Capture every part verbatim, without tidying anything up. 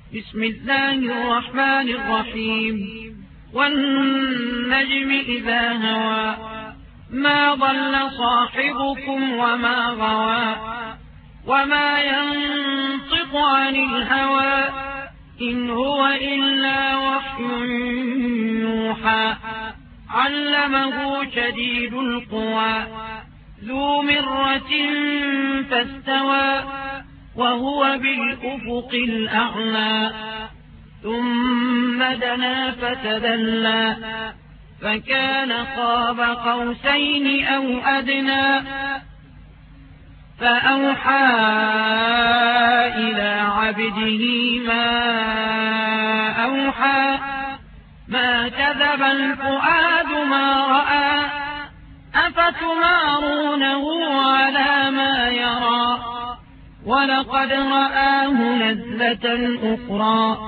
بسم الله الرحمن الرحيم والنجم إذا هوى ما ضل صاحبكم وما غوى وما ينطق عن الهوى إن هو إلا وحي يوحى علمه شديد القوى ذو مرة فاستوى وهو بالأفق الأعلى ثم دنا فتدلى فكان قاب قوسين أو أدنى فأوحى إلى عبده ما أوحى ما كذب الفؤاد ما رأى أفتمارونه على ما يرى ولقد رآه نزلة أخرى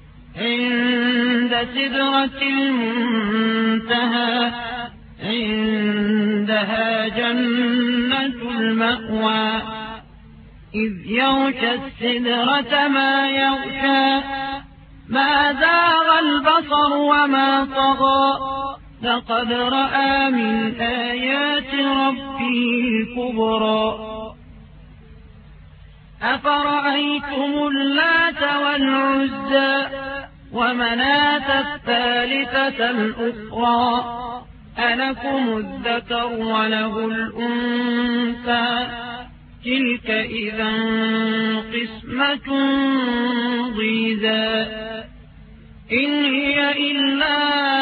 عند سدرة المنتهى عندها جنة المأوى إذ يغشى السدرة ما يغشى ما زاغ البصر وما طغى لقد رأى من آيات ربه الكبرى أفرأيتم اللات والعزى ومناة الثالثة الأخرى ألكم الذكر وله الأنثى تلك إذا قسمة ضيزى إن هي إلا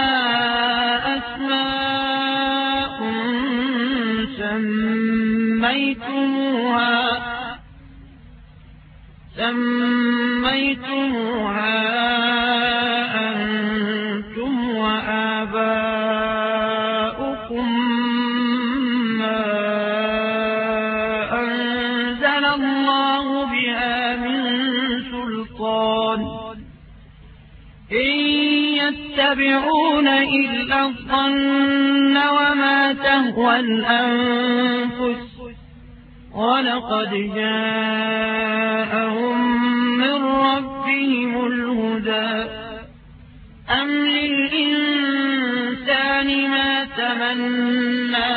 أسماء سميتموها سميتموها أنتم وآباؤكم ما أنزل الله بها من سلطان إن يتبعون إلا الظن وما تهوى الأنفس ولقد جاءهم من ربهم الهدى أم للإنسان ما تمنى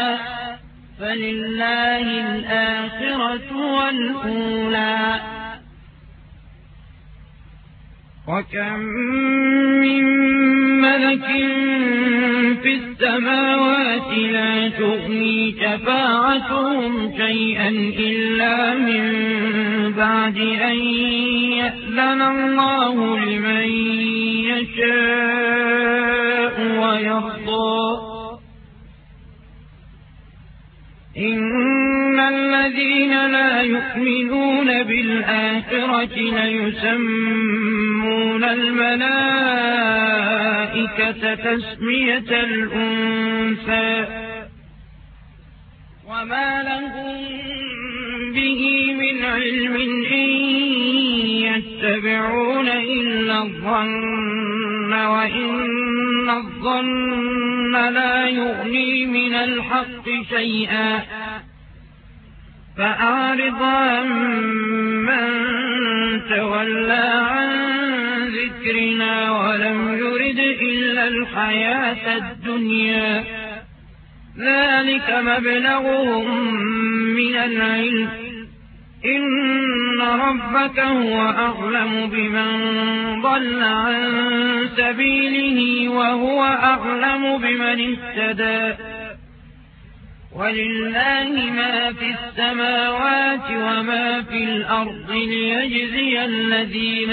فلله الآخرة والأولى وكم من ملك في السماوات لا تغني شفاعتهم شيئا إلا من بعد أن يأذن الله لمن يشاء ويرضى إن الذين لا يؤمنون بالآخرة ليسمون الملائكة تسمية الأنثى وما لهم به من علم إن يتبعون إلا الظن وإن الظن لا يغني من الحق شيئا فأعرض عمن تولى عن ذكرنا ولم يرد إلا الحياة الدنيا ذلك مبلغهم من العلم إن ربك هو أعلم بمن ضل عن سبيله وهو أعلم بمن اهتدى ولله ما في السماوات وما في الأرض ليجزي الذين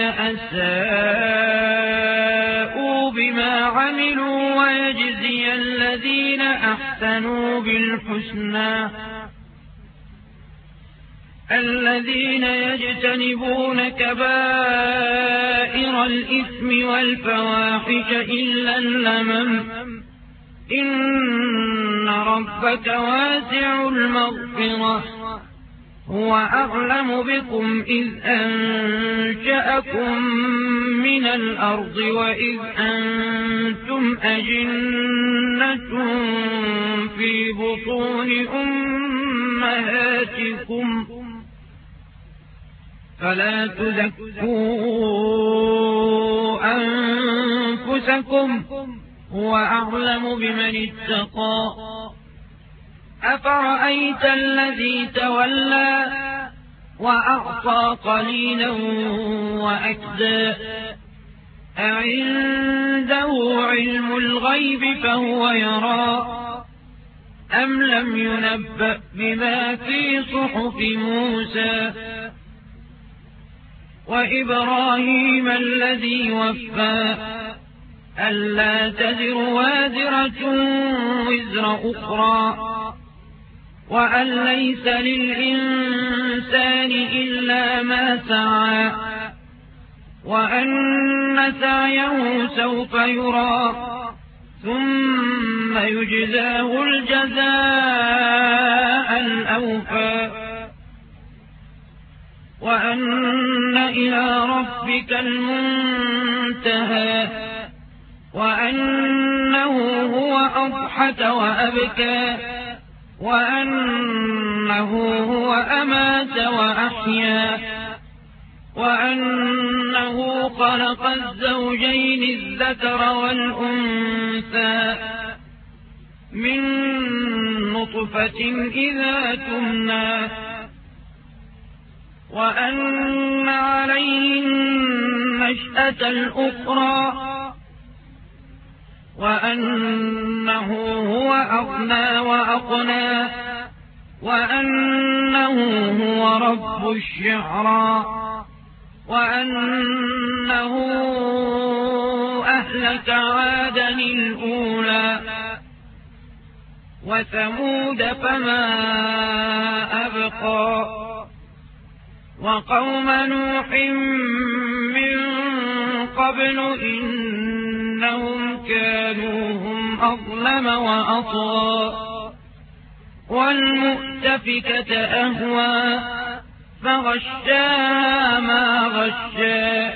أساءوا بما عملوا ويجزي الذين أحسنوا بالحسنى الذين يجتنبون كبائر الإثم والفواحش إلا اللمم إن ربك واسع المغفرة هو أعلم بكم إذ أنشأكم من الأرض وإذ أنتم أجنة في بطون أمهاتكم فلا تزكوا أنفسكم هو أعلم بمن اتقى. أفرأيت الذي تولى وأعطى قليلا وأكدى أعنده علم الغيب فهو يرى أم لم ينبأ بما في صحف موسى وإبراهيم الذي وفى ألا تزر وازرة وزر أخرى وأن ليس للإنسان إلا ما سعى وأن سعيه سوف يرى ثم يجزاه الجزاء الأوفى وأن إلى ربك المنتهى وأنه هو أضحك وأبكى وأنه هو أمات وأحيا وأنه خلق الزوجين الذكر والأنثى من نطفة إذا تمنى وأن عليه النشأة الأخرى وأنه هو أغنى وأقنى وأنه هو رب الشعرى وأنه أهلك عادا الأولى وثمود فما أبقى وقوم نوح من قبل إنهم كانوا هم أظلم وأطغى والمؤتفكة أهوى فغشاها ما غشا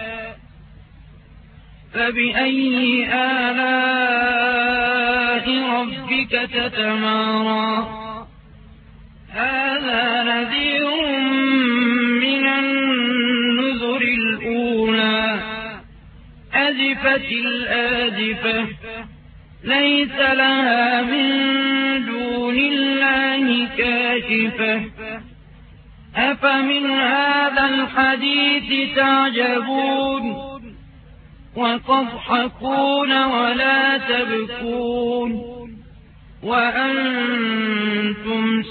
فبأي آلاء ربك تتمارى هذا نذير من النذر الأولى أزفت الآزفة ليس لها من دون الله كاشفة أفمن هذا الحديث تعجبون وتضحكون ولا تبكون وأنتم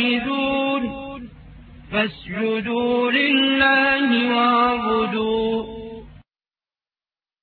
سامدون فاسجدوا لله واعبدوا